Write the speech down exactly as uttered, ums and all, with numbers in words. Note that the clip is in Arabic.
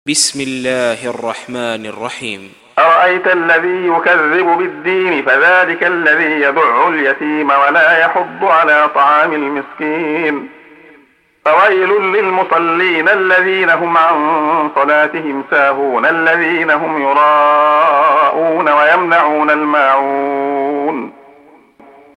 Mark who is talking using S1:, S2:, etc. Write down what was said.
S1: بسم الله الرحمن الرحيم.
S2: أرأيت الذي يكذب بالدين فذلك الذي يدع اليتيم ولا يحض على طعام المسكين. فويل للمصلين الذين هم عن صلاتهم ساهون الذين هم يراءون ويمنعون الماعون.